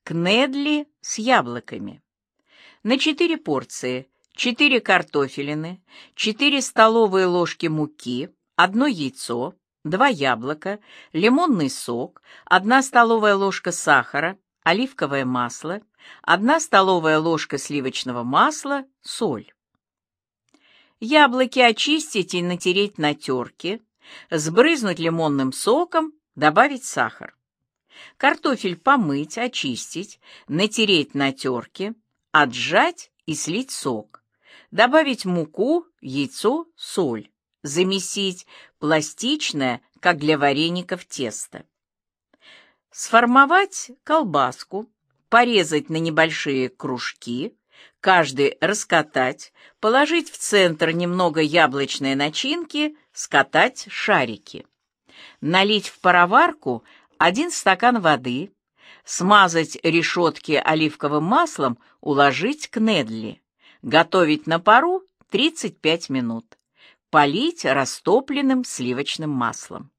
Кнедли с яблоками. На 4 порции 4 картофелины, 4 столовые ложки муки, 1 яйцо, 2 яблока, лимонный сок, 1 столовая ложка сахара, оливковое масло, 1 столовая ложка сливочного масла, соль. Яблоки очистить и натереть на терке, сбрызнуть лимонным соком, добавить сахар. Картофель помыть, очистить, натереть на терке, отжать и слить сок. Добавить муку, яйцо, соль. Замесить пластичное, как для вареников, тесто. Сформовать колбаску, порезать на небольшие кружки, каждый раскатать, положить в центр немного яблочной начинки, скатать шарики. Налить в пароварку 1 стакан воды, смазать решетки оливковым маслом, уложить кнедли. Готовить на пару 35 минут. Полить растопленным сливочным маслом.